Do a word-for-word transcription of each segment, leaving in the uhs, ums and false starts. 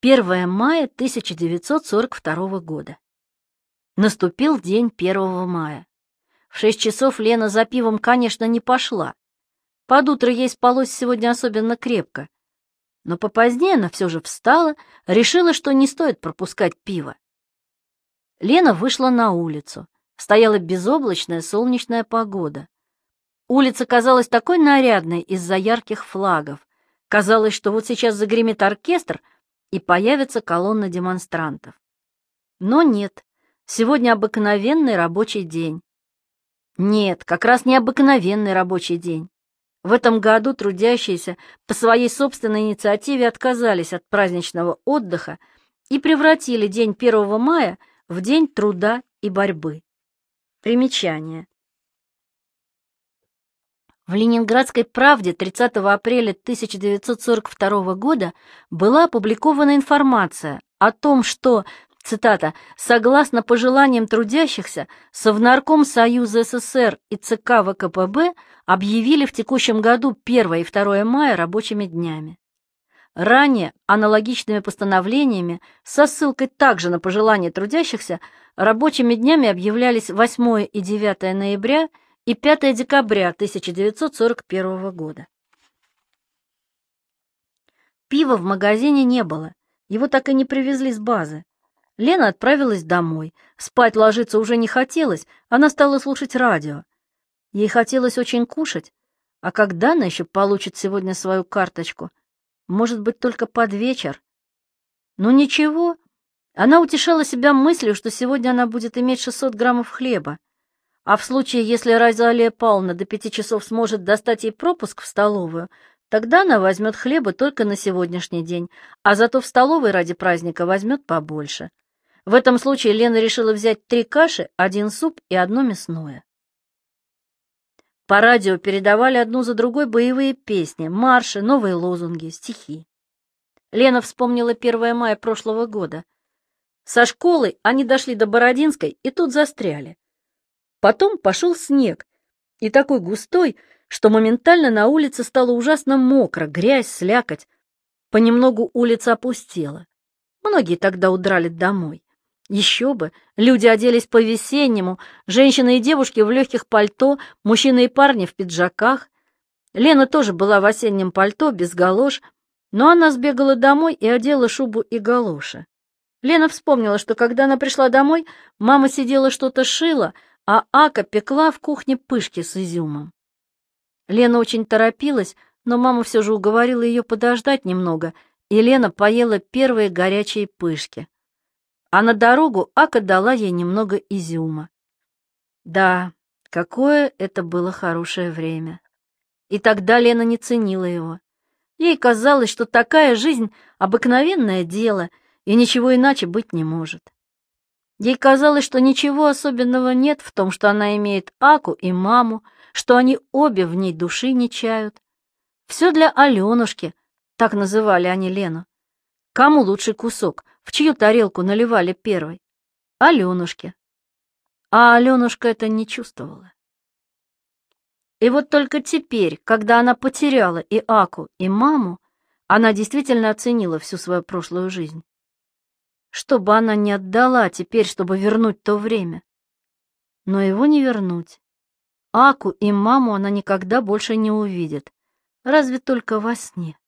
первое мая тысяча девятьсот сорок второго года. Наступил день первого мая. В шесть часов Лена за пивом, конечно, не пошла. Под утро ей спалось сегодня особенно крепко. Но попозднее она все же встала, решила, что не стоит пропускать пиво. Лена вышла на улицу. Стояла безоблачная солнечная погода. Улица казалась такой нарядной из-за ярких флагов. Казалось, что вот сейчас загремит оркестр, и появится колонна демонстрантов. Но нет, сегодня обыкновенный рабочий день. Нет, как раз не обыкновенный рабочий день. В этом году трудящиеся по своей собственной инициативе отказались от праздничного отдыха и превратили день первого мая в день труда и борьбы. Примечание. В «Ленинградской правде» тридцатого апреля тысяча девятьсот сорок второго года была опубликована информация о том, что, цитата, «согласно пожеланиям трудящихся, Совнарком Союза СССР и ЦК ВКПБ объявили в текущем году первое и второе мая рабочими днями». Ранее аналогичными постановлениями, со ссылкой также на пожелания трудящихся, рабочими днями объявлялись восьмое и девятое ноября и пятое декабря тысяча девятьсот сорок первого года. Пива в магазине не было, его так и не привезли с базы. Лена отправилась домой, спать ложиться уже не хотелось, она стала слушать радио. Ей хотелось очень кушать, а когда она еще получит сегодня свою карточку? Может быть, только под вечер? Ну ничего, она утешала себя мыслью, что сегодня она будет иметь шестьсот граммов хлеба. А в случае, если Розалия Павловна до пяти часов сможет достать ей пропуск в столовую, тогда она возьмет хлеба только на сегодняшний день, а зато в столовой ради праздника возьмет побольше. В этом случае Лена решила взять три каши, один суп и одно мясное. По радио передавали одну за другой боевые песни, марши, новые лозунги, стихи. Лена вспомнила первое мая прошлого года. Со школы они дошли до Бородинской и тут застряли. Потом пошел снег, и такой густой, что моментально на улице стало ужасно мокро, грязь, слякоть. Понемногу улица опустела. Многие тогда удрали домой. Еще бы, люди оделись по-весеннему, женщины и девушки в легких пальто, мужчины и парни в пиджаках. Лена тоже была в осеннем пальто, без галош, но она сбегала домой и одела шубу и галоши. Лена вспомнила, что когда она пришла домой, мама сидела что-то шила, а Ака пекла в кухне пышки с изюмом. Лена очень торопилась, но мама все же уговорила ее подождать немного, и Лена поела первые горячие пышки. А на дорогу Ака дала ей немного изюма. Да, какое это было хорошее время. И тогда Лена не ценила его. Ей казалось, что такая жизнь — обыкновенное дело, и ничего иначе быть не может. Ей казалось, что ничего особенного нет в том, что она имеет Аку и маму, что они обе в ней души не чают. Все для Аленушки, так называли они Лену. Кому лучший кусок, в чью тарелку наливали первой? Аленушке. А Аленушка это не чувствовала. И вот только теперь, когда она потеряла и Аку, и маму, она действительно оценила всю свою прошлую жизнь. Что бы она ни отдала теперь, чтобы вернуть то время. Но его не вернуть. Аку и маму она никогда больше не увидит, разве только во сне.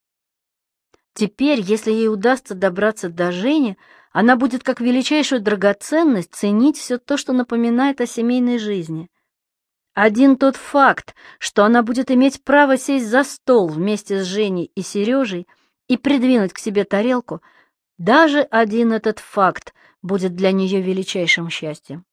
Теперь, если ей удастся добраться до Жени, она будет как величайшую драгоценность ценить все то, что напоминает о семейной жизни. Один тот факт, что она будет иметь право сесть за стол вместе с Женей и Сережей и придвинуть к себе тарелку, даже один этот факт будет для нее величайшим счастьем.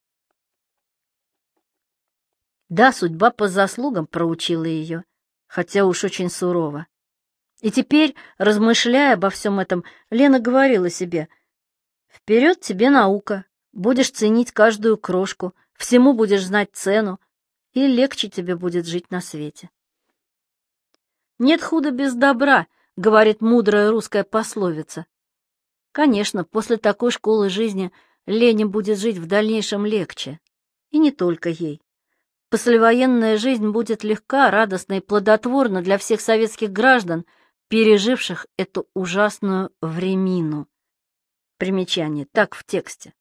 Да, судьба по заслугам проучила ее, хотя уж очень сурово. И теперь, размышляя обо всем этом, Лена говорила себе: «Вперед тебе наука, будешь ценить каждую крошку, всему будешь знать цену, и легче тебе будет жить на свете». «Нет худа без добра», — говорит мудрая русская пословица. Конечно, после такой школы жизни Лене будет жить в дальнейшем легче. И не только ей. Послевоенная жизнь будет легка, радостна и плодотворна для всех советских граждан, переживших эту ужасную времину. Примечание, так в тексте.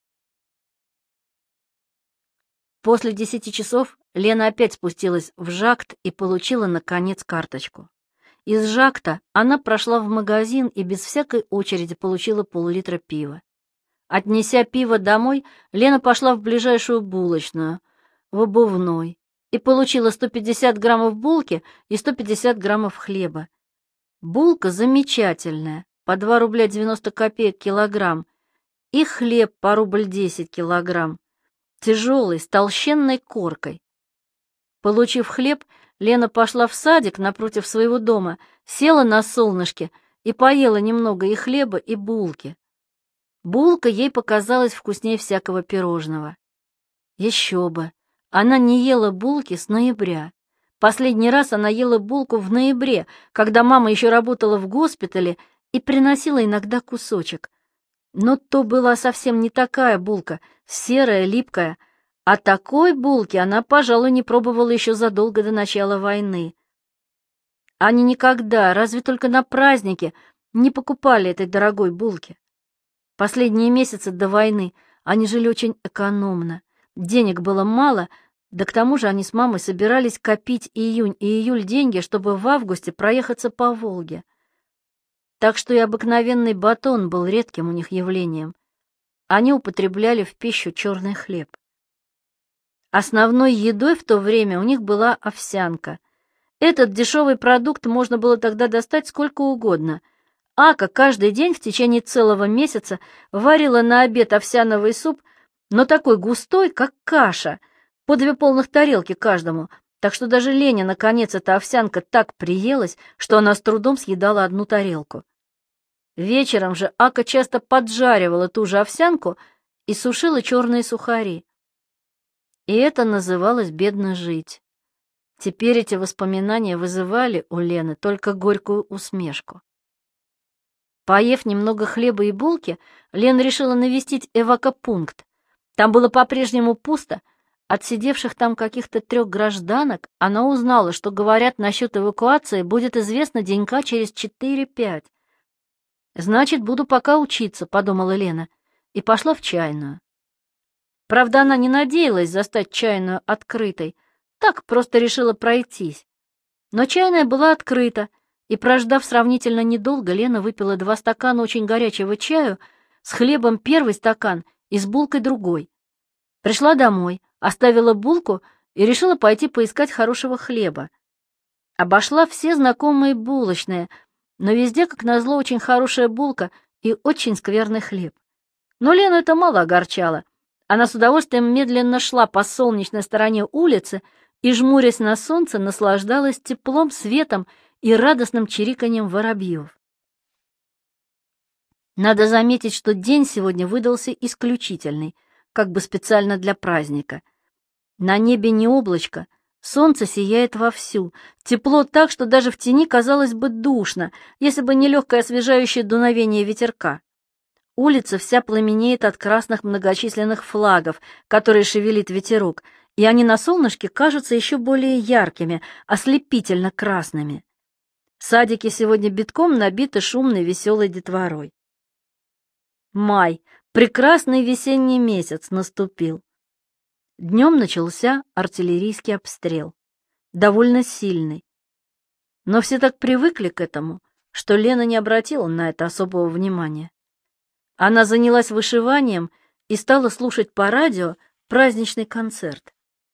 После десяти часов Лена опять спустилась в Жакт и получила, наконец, карточку. Из Жакта она прошла в магазин и без всякой очереди получила пол-литра пива. Отнеся пиво домой, Лена пошла в ближайшую булочную, в обувной, и получила сто пятьдесят граммов булки и сто пятьдесят граммов хлеба. Булка замечательная, по два рубля девяносто копеек килограмм, и хлеб по рубль десять килограмм, тяжелый, с толщенной коркой. Получив хлеб, Лена пошла в садик напротив своего дома, села на солнышке и поела немного и хлеба, и булки. Булка ей показалась вкуснее всякого пирожного. Еще бы, она не ела булки с ноября. Последний раз она ела булку в ноябре, когда мама еще работала в госпитале и приносила иногда кусочек. Но то была совсем не такая булка, серая, липкая, а такой булки она, пожалуй, не пробовала еще задолго до начала войны. Они никогда, разве только на празднике, не покупали этой дорогой булки. Последние месяцы до войны они жили очень экономно, денег было мало, да к тому же они с мамой собирались копить июнь и июль деньги, чтобы в августе проехаться по Волге. Так что и обыкновенный батон был редким у них явлением. Они употребляли в пищу черный хлеб. Основной едой в то время у них была овсянка. Этот дешевый продукт можно было тогда достать сколько угодно. Ака каждый день в течение целого месяца варила на обед овсяновый суп, но такой густой, как каша, по две полных тарелки каждому, так что даже Лене, наконец, эта овсянка так приелась, что она с трудом съедала одну тарелку. Вечером же Ака часто поджаривала ту же овсянку и сушила черные сухари. И это называлось «бедно жить». Теперь эти воспоминания вызывали у Лены только горькую усмешку. Поев немного хлеба и булки, Лена решила навестить эвакопункт. Там было по-прежнему пусто. От сидевших там каких-то трех гражданок она узнала, что говорят насчет эвакуации, будет известно денька через четыре-пять. «Значит, буду пока учиться», — подумала Лена, и пошла в чайную. Правда, она не надеялась застать чайную открытой, так просто решила пройтись. Но чайная была открыта, и, прождав сравнительно недолго, Лена выпила два стакана очень горячего чаю, с хлебом первый стакан и с булкой другой. Пришла домой, оставила булку и решила пойти поискать хорошего хлеба. Обошла все знакомые булочные, но везде, как назло, очень хорошая булка и очень скверный хлеб. Но Лену это мало огорчало. Она с удовольствием медленно шла по солнечной стороне улицы и, жмурясь на солнце, наслаждалась теплом, светом и радостным чириканьем воробьев. Надо заметить, что день сегодня выдался исключительный, как бы специально для праздника. На небе не облачко, солнце сияет вовсю, тепло так, что даже в тени казалось бы душно, если бы не легкое освежающее дуновение ветерка. Улица вся пламенеет от красных многочисленных флагов, которые шевелит ветерок, и они на солнышке кажутся еще более яркими, ослепительно красными. Садики сегодня битком набиты шумной веселой детворой. Май, прекрасный весенний месяц, наступил. Днем начался артиллерийский обстрел, довольно сильный. Но все так привыкли к этому, что Лена не обратила на это особого внимания. Она занялась вышиванием и стала слушать по радио праздничный концерт.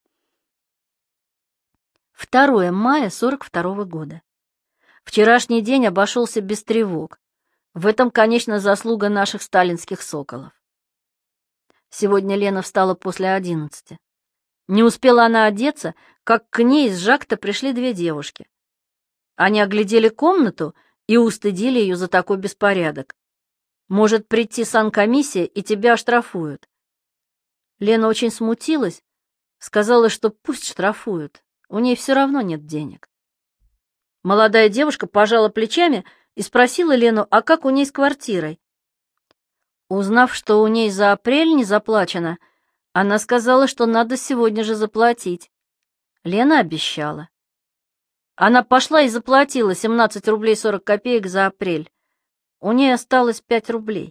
второе мая сорок второго года. Вчерашний день обошелся без тревог. В этом, конечно, заслуга наших сталинских соколов. Сегодня Лена встала после одиннадцати. Не успела она одеться, как к ней из Жакта пришли две девушки. Они оглядели комнату и устыдили ее за такой беспорядок. Может прийти санкомиссия, и тебя оштрафуют. Лена очень смутилась, сказала, что пусть штрафуют, у ней все равно нет денег. Молодая девушка пожала плечами и спросила Лену, а как у ней с квартирой. Узнав, что у ней за апрель не заплачено, она сказала, что надо сегодня же заплатить. Лена обещала. Она пошла и заплатила семнадцать рублей сорок копеек за апрель. У нее осталось пять рублей.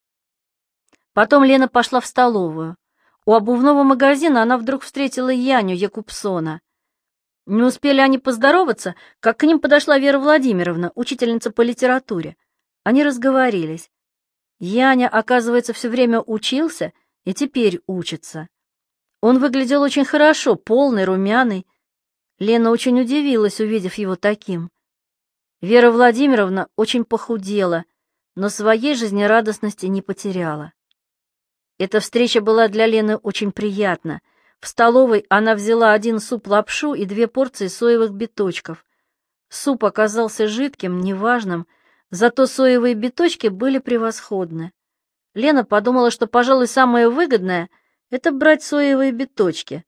Потом Лена пошла в столовую. У обувного магазина она вдруг встретила Яню Якубсона. Не успели они поздороваться, как к ним подошла Вера Владимировна, учительница по литературе. Они разговорились. Яня, оказывается, все время учился и теперь учится. Он выглядел очень хорошо, полный, румяный. Лена очень удивилась, увидев его таким. Вера Владимировна очень похудела, но своей жизнерадостности не потеряла. Эта встреча была для Лены очень приятна. В столовой она взяла один суп-лапшу и две порции соевых биточков. Суп оказался жидким, неважным, зато соевые биточки были превосходны. Лена подумала, что, пожалуй, самое выгодное — это брать соевые биточки.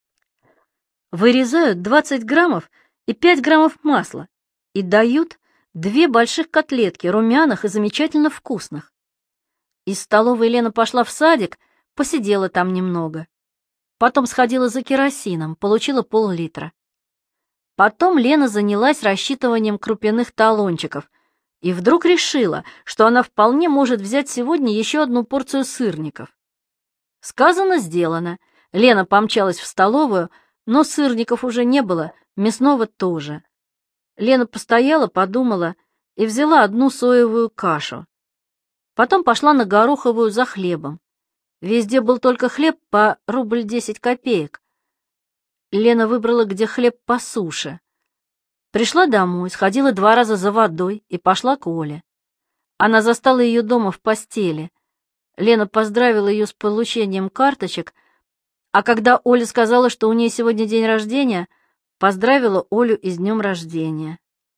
Вырезают двадцать граммов и пять граммов масла и дают две больших котлетки, румяных и замечательно вкусных. Из столовой Лена пошла в садик, посидела там немного. Потом сходила за керосином, получила пол-литра. Потом Лена занялась рассчитыванием крупяных талончиков и вдруг решила, что она вполне может взять сегодня еще одну порцию сырников. Сказано, сделано. Лена помчалась в столовую, но сырников уже не было, мясного тоже. Лена постояла, подумала и взяла одну соевую кашу. Потом пошла на Гороховую за хлебом. Везде был только хлеб по рубль десять копеек. Лена выбрала, где хлеб по суше. Пришла домой, сходила два раза за водой и пошла к Оле. Она застала ее дома в постели. Лена поздравила ее с получением карточек, а когда Оля сказала, что у нее сегодня день рождения, поздравила Олю и с днем рождения.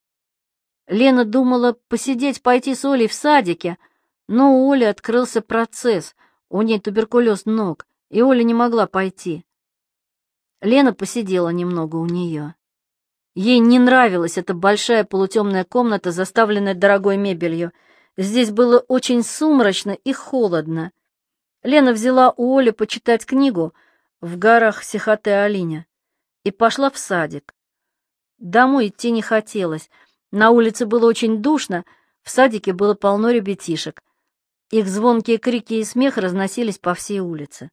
Лена думала посидеть, пойти с Олей в садике, но у Оли открылся процесс, у ней туберкулез ног, и Оля не могла пойти. Лена посидела немного у нее. Ей не нравилась эта большая полутемная комната, заставленная дорогой мебелью. Здесь было очень сумрачно и холодно. Лена взяла у Оли почитать книгу «В горах Сихотэ-Алиня» и пошла в садик. Домой идти не хотелось. На улице было очень душно, в садике было полно ребятишек. Их звонкие крики и смех разносились по всей улице.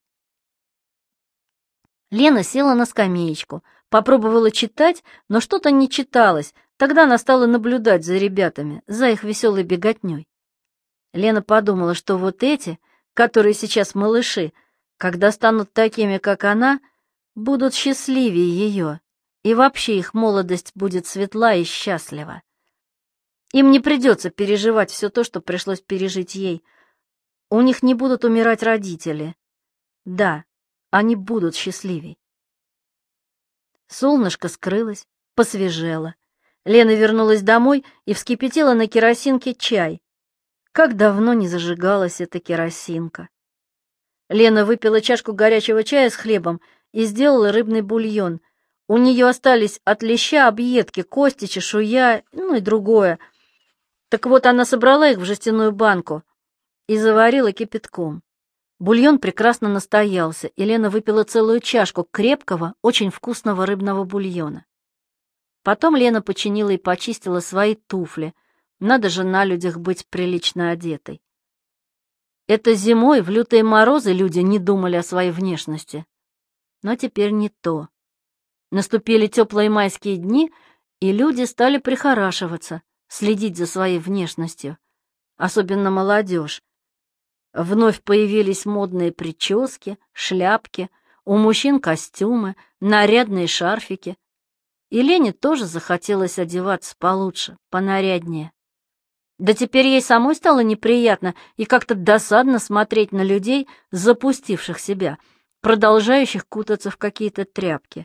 Лена села на скамеечку, попробовала читать, но что-то не читалось. Тогда она стала наблюдать за ребятами, за их веселой беготней. Лена подумала, что вот эти, которые сейчас малыши, когда станут такими, как она, будут счастливее ее, и вообще их молодость будет светла и счастлива. Им не придется переживать все то, что пришлось пережить ей. У них не будут умирать родители. Да, они будут счастливей. Солнышко скрылось, посвежело. Лена вернулась домой и вскипятила на керосинке чай. Как давно не зажигалась эта керосинка. Лена выпила чашку горячего чая с хлебом и сделала рыбный бульон. У нее остались от леща объедки, кости, чешуя, ну и другое. Так вот, она собрала их в жестяную банку и заварила кипятком. Бульон прекрасно настоялся, и Лена выпила целую чашку крепкого, очень вкусного рыбного бульона. Потом Лена починила и почистила свои туфли. Надо же на людях быть прилично одетой. Это зимой в лютые морозы люди не думали о своей внешности. Но теперь не то. Наступили теплые майские дни, и люди стали прихорашиваться, следить за своей внешностью, особенно молодежь. Вновь появились модные прически, шляпки, у мужчин костюмы, нарядные шарфики. И Лене тоже захотелось одеваться получше, понаряднее. Да теперь ей самой стало неприятно и как-то досадно смотреть на людей, запустивших себя, продолжающих кутаться в какие-то тряпки.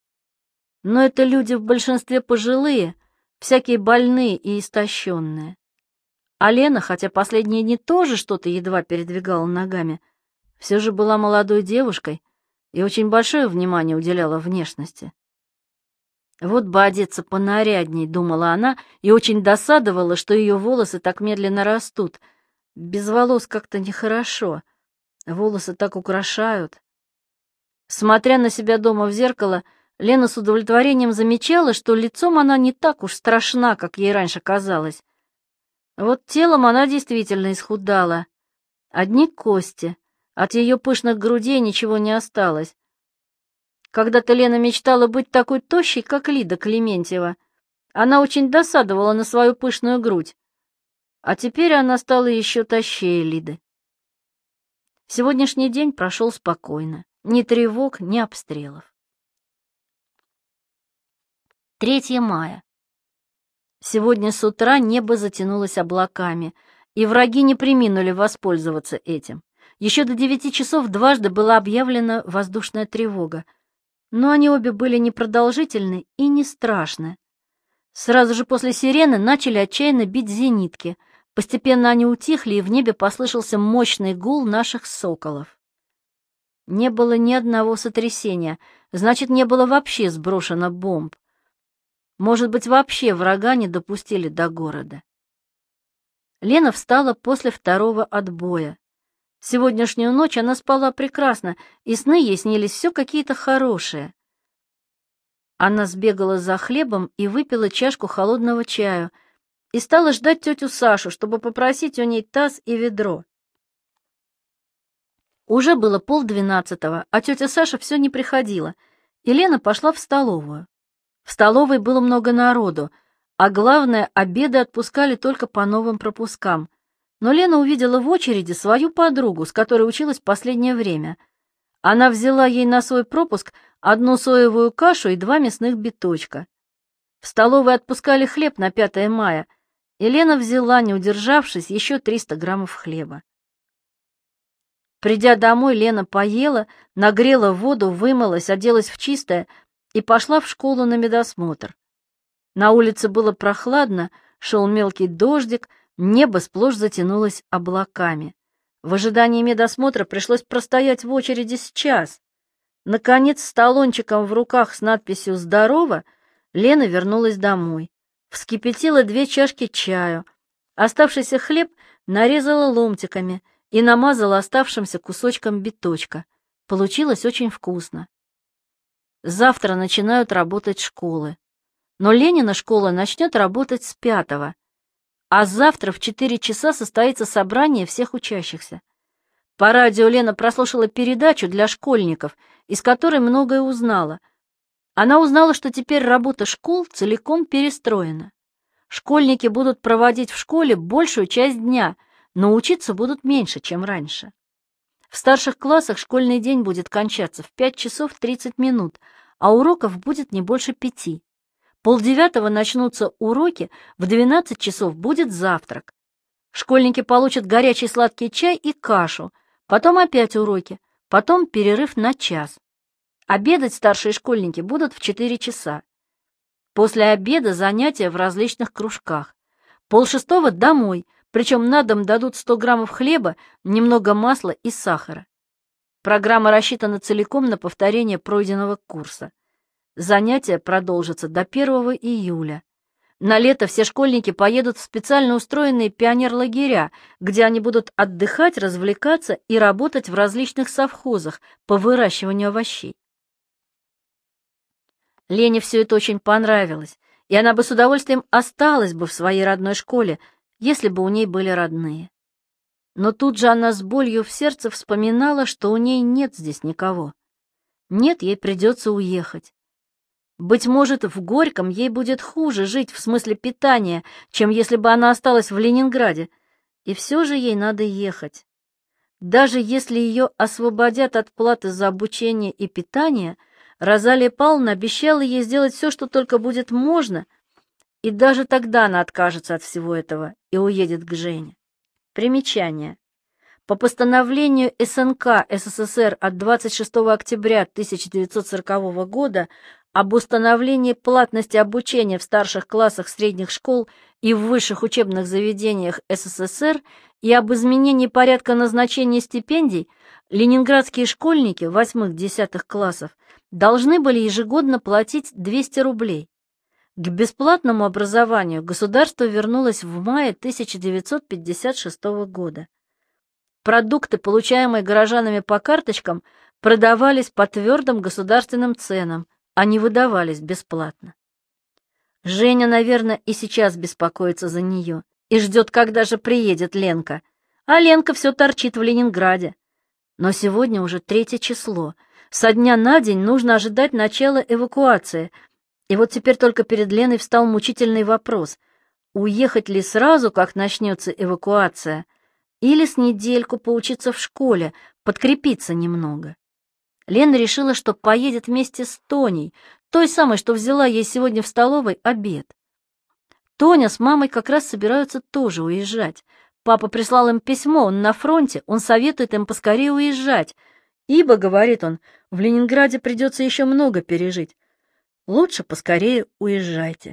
Но это люди в большинстве пожилые, всякие больные и истощенные. А Лена, хотя последние дни тоже что-то едва передвигала ногами, все же была молодой девушкой и очень большое внимание уделяла внешности. Вот бы одеться понарядней, думала она, и очень досадовала, что ее волосы так медленно растут. Без волос как-то нехорошо. Волосы так украшают. Смотря на себя дома в зеркало, Лена с удовлетворением замечала, что лицом она не так уж страшна, как ей раньше казалось. Вот телом она действительно исхудала. Одни кости, от ее пышных грудей ничего не осталось. Когда-то Лена мечтала быть такой тощей, как Лида Клементьева. Она очень досадовала на свою пышную грудь. А теперь она стала еще тощее Лиды. Сегодняшний день прошел спокойно. Ни тревог, ни обстрелов. третьего мая. Сегодня с утра небо затянулось облаками, и враги не преминули воспользоваться этим. Еще до девяти часов дважды была объявлена воздушная тревога, но они обе были непродолжительны и не страшны. Сразу же после сирены начали отчаянно бить зенитки. Постепенно они утихли, и в небе послышался мощный гул наших соколов. Не было ни одного сотрясения, значит, не было вообще сброшено бомб. Может быть, вообще врага не допустили до города. Лена встала после второго отбоя. Сегодняшнюю ночь она спала прекрасно, и сны ей снились все какие-то хорошие. Она сбегала за хлебом и выпила чашку холодного чаю, и стала ждать тетю Сашу, чтобы попросить у ней таз и ведро. Уже было полдвенадцатого, а тетя Саша все не приходила, и Лена пошла в столовую. В столовой было много народу, а главное, обеды отпускали только по новым пропускам. Но Лена увидела в очереди свою подругу, с которой училась последнее время. Она взяла ей на свой пропуск одну соевую кашу и два мясных биточка. В столовой отпускали хлеб на пятое мая, и Лена взяла, не удержавшись, еще триста граммов хлеба. Придя домой, Лена поела, нагрела воду, вымылась, оделась в чистое и пошла в школу на медосмотр. На улице было прохладно, шел мелкий дождик, небо сплошь затянулось облаками. В ожидании медосмотра пришлось простоять в очереди с час. Наконец, с талончиком в руках с надписью «Здорово» Лена вернулась домой. Вскипятила две чашки чаю. Оставшийся хлеб нарезала ломтиками и намазала оставшимся кусочком биточка. Получилось очень вкусно. Завтра начинают работать школы. Но Ленина школа начнет работать с пятого. А завтра в четыре часа состоится собрание всех учащихся. По радио Лена прослушала передачу для школьников, из которой многое узнала. Она узнала, что теперь работа школ целиком перестроена. Школьники будут проводить в школе большую часть дня, но учиться будут меньше, чем раньше. В старших классах школьный день будет кончаться в пять часов тридцать минут, а уроков будет не больше пяти. Полдевятого начнутся уроки, в двенадцать часов будет завтрак. Школьники получат горячий сладкий чай и кашу, потом опять уроки, потом перерыв на час. Обедать старшие школьники будут в четыре часа. После обеда занятия в различных кружках. Полшестого домой, причем на дом дадут сто граммов хлеба, немного масла и сахара. Программа рассчитана целиком на повторение пройденного курса. Занятия продолжатся до первого июля. На лето все школьники поедут в специально устроенные пионерлагеря, где они будут отдыхать, развлекаться и работать в различных совхозах по выращиванию овощей. Лене все это очень понравилось, и она бы с удовольствием осталась бы в своей родной школе, если бы у ней были родные. Но тут же она с болью в сердце вспоминала, что у ней нет здесь никого. Нет, ей придется уехать. Быть может, в Горьком ей будет хуже жить в смысле питания, чем если бы она осталась в Ленинграде, и все же ей надо ехать. Даже если ее освободят от платы за обучение и питание, Розалия Павловна обещала ей сделать все, что только будет можно, и даже тогда она откажется от всего этого и уедет к Жене. Примечание. По постановлению СНК СССР от двадцать шестого октября тысяча девятьсот сорокового года об установлении платности обучения в старших классах средних школ и в высших учебных заведениях СССР и об изменении порядка назначения стипендий, ленинградские школьники восьмых-десятых классов должны были ежегодно платить двести рублей. К бесплатному образованию государство вернулось в мае тысяча девятьсот пятьдесят шестого года. Продукты, получаемые горожанами по карточкам, продавались по твердым государственным ценам, они выдавались бесплатно. Женя, наверное, и сейчас беспокоится за нее и ждет, когда же приедет Ленка. А Ленка все торчит в Ленинграде. Но сегодня уже третье число. Со дня на день нужно ожидать начала эвакуации. И вот теперь только перед Леной встал мучительный вопрос: уехать ли сразу, как начнется эвакуация, или с недельку поучиться в школе, подкрепиться немного. Лена решила, что поедет вместе с Тоней, той самой, что взяла ей сегодня в столовой обед. Тоня с мамой как раз собираются тоже уезжать. Папа прислал им письмо, он на фронте, он советует им поскорее уезжать, ибо, говорит он, в Ленинграде придется еще много пережить. Лучше поскорее уезжайте.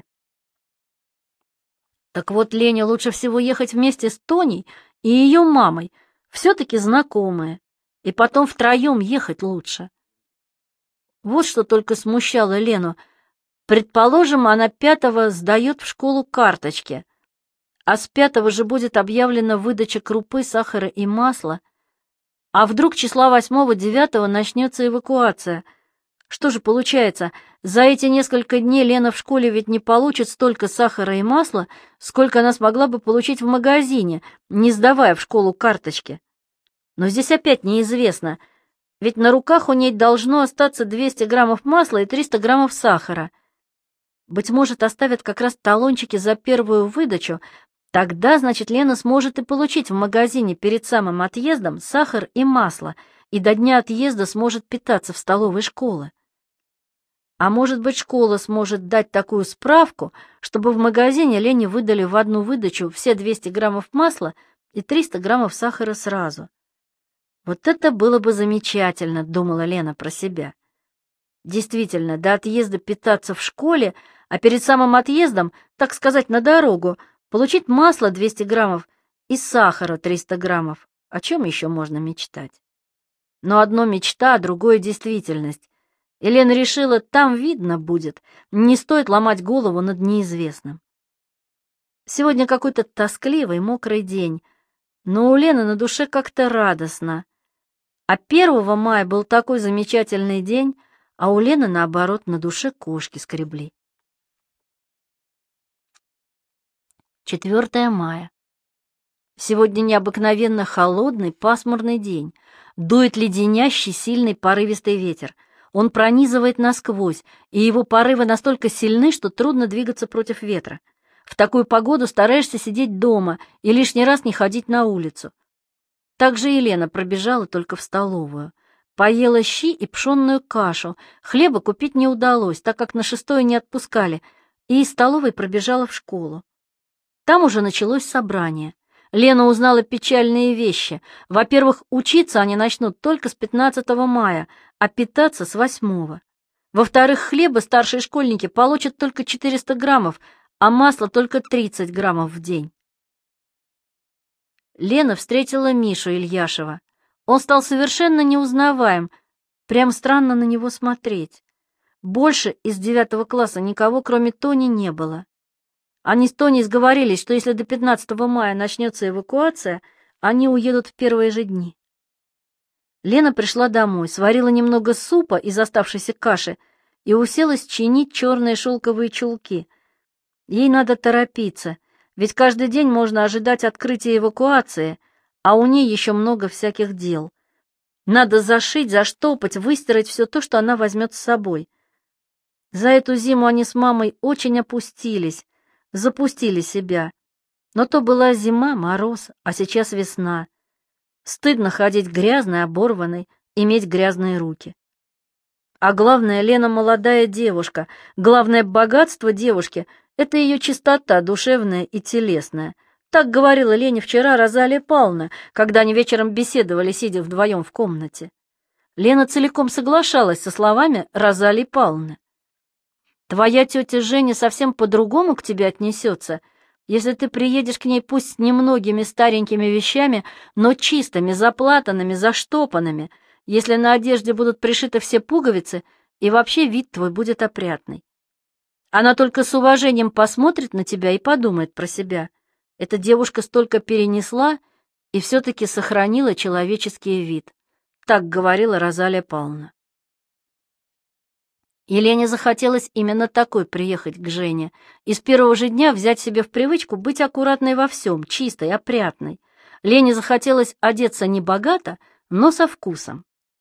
Так вот, Лене лучше всего ехать вместе с Тоней и ее мамой, все-таки знакомые, и потом втроем ехать лучше. Вот что только смущало Лену. Предположим, она пятого сдает в школу карточки, а с пятого же будет объявлена выдача крупы, сахара и масла, а вдруг числа восьмого-девятого начнется эвакуация. Что же получается, за эти несколько дней Лена в школе ведь не получит столько сахара и масла, сколько она смогла бы получить в магазине, не сдавая в школу карточки. Но здесь опять неизвестно, ведь на руках у ней должно остаться двести граммов масла и триста граммов сахара. Быть может, оставят как раз талончики за первую выдачу, тогда, значит, Лена сможет и получить в магазине перед самым отъездом сахар и масло, и до дня отъезда сможет питаться в столовой школы. А может быть, школа сможет дать такую справку, чтобы в магазине Лене выдали в одну выдачу все двести граммов масла и триста граммов сахара сразу. Вот это было бы замечательно, думала Лена про себя. Действительно, до отъезда питаться в школе, а перед самым отъездом, так сказать, на дорогу, получить масло двести граммов и сахара триста граммов. О чем еще можно мечтать? Но одно мечта, а другое действительность. И Лена решила, там видно будет, не стоит ломать голову над неизвестным. Сегодня какой-то тоскливый, мокрый день, но у Лены на душе как-то радостно. А первого мая был такой замечательный день, а у Лены, наоборот, на душе кошки скребли. четвёртое мая. Сегодня необыкновенно холодный, пасмурный день. Дует леденящий, сильный, порывистый ветер. Он пронизывает насквозь, и его порывы настолько сильны, что трудно двигаться против ветра. В такую погоду стараешься сидеть дома и лишний раз не ходить на улицу. Так же Елена пробежала только в столовую. Поела щи и пшенную кашу. Хлеба купить не удалось, так как на шестое не отпускали, и из столовой пробежала в школу. Там уже началось собрание. Лена узнала печальные вещи. Во-первых, учиться они начнут только с пятнадцатого мая, а питаться с восьмого. Во-вторых, хлеба старшие школьники получат только четыреста граммов, а масла только тридцать граммов в день. Лена встретила Мишу Ильяшева. Он стал совершенно неузнаваем, прям странно на него смотреть. Больше из девятого класса никого, кроме Тони, не было. Они с Тоней сговорились, что если до пятнадцатого мая начнется эвакуация, они уедут в первые же дни. Лена пришла домой, сварила немного супа из оставшейся каши и уселась чинить черные шелковые чулки. Ей надо торопиться, ведь каждый день можно ожидать открытия эвакуации, а у ней еще много всяких дел. Надо зашить, заштопать, выстирать все то, что она возьмет с собой. За эту зиму они с мамой очень опустились, запустили себя. Но то была зима, мороз, а сейчас весна. Стыдно ходить грязной, оборванной, иметь грязные руки. А главное, Лена молодая девушка. Главное богатство девушки — это ее чистота душевная и телесная. Так говорила Лене вчера Розалия Павловна, когда они вечером беседовали, сидя вдвоем в комнате. Лена целиком соглашалась со словами Розалии Павловны. Твоя тетя Женя совсем по-другому к тебе отнесется, если ты приедешь к ней пусть с немногими старенькими вещами, но чистыми, заплатанными, заштопанными, если на одежде будут пришиты все пуговицы, и вообще вид твой будет опрятный. Она только с уважением посмотрит на тебя и подумает про себя. Эта девушка столько перенесла и все-таки сохранила человеческий вид. Так говорила Розалия Павловна. Елене захотелось именно такой приехать к Жене и с первого же дня взять себе в привычку быть аккуратной во всем, чистой, опрятной. Лене захотелось одеться не богато, но со вкусом.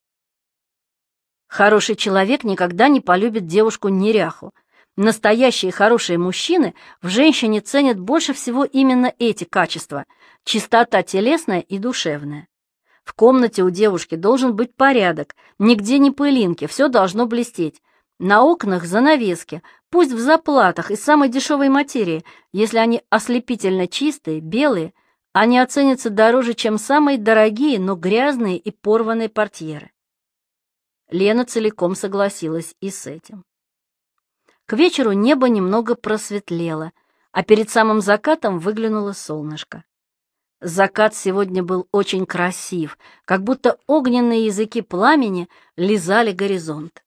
Хороший человек никогда не полюбит девушку-неряху. Настоящие хорошие мужчины в женщине ценят больше всего именно эти качества – чистота телесная и душевная. В комнате у девушки должен быть порядок, нигде не пылинки, все должно блестеть. На окнах занавески, пусть в заплатах из самой дешевой материи, если они ослепительно чистые, белые, они оценятся дороже, чем самые дорогие, но грязные и порванные портьеры. Лена целиком согласилась и с этим. К вечеру небо немного просветлело, а перед самым закатом выглянуло солнышко. Закат сегодня был очень красив, как будто огненные языки пламени лизали горизонт.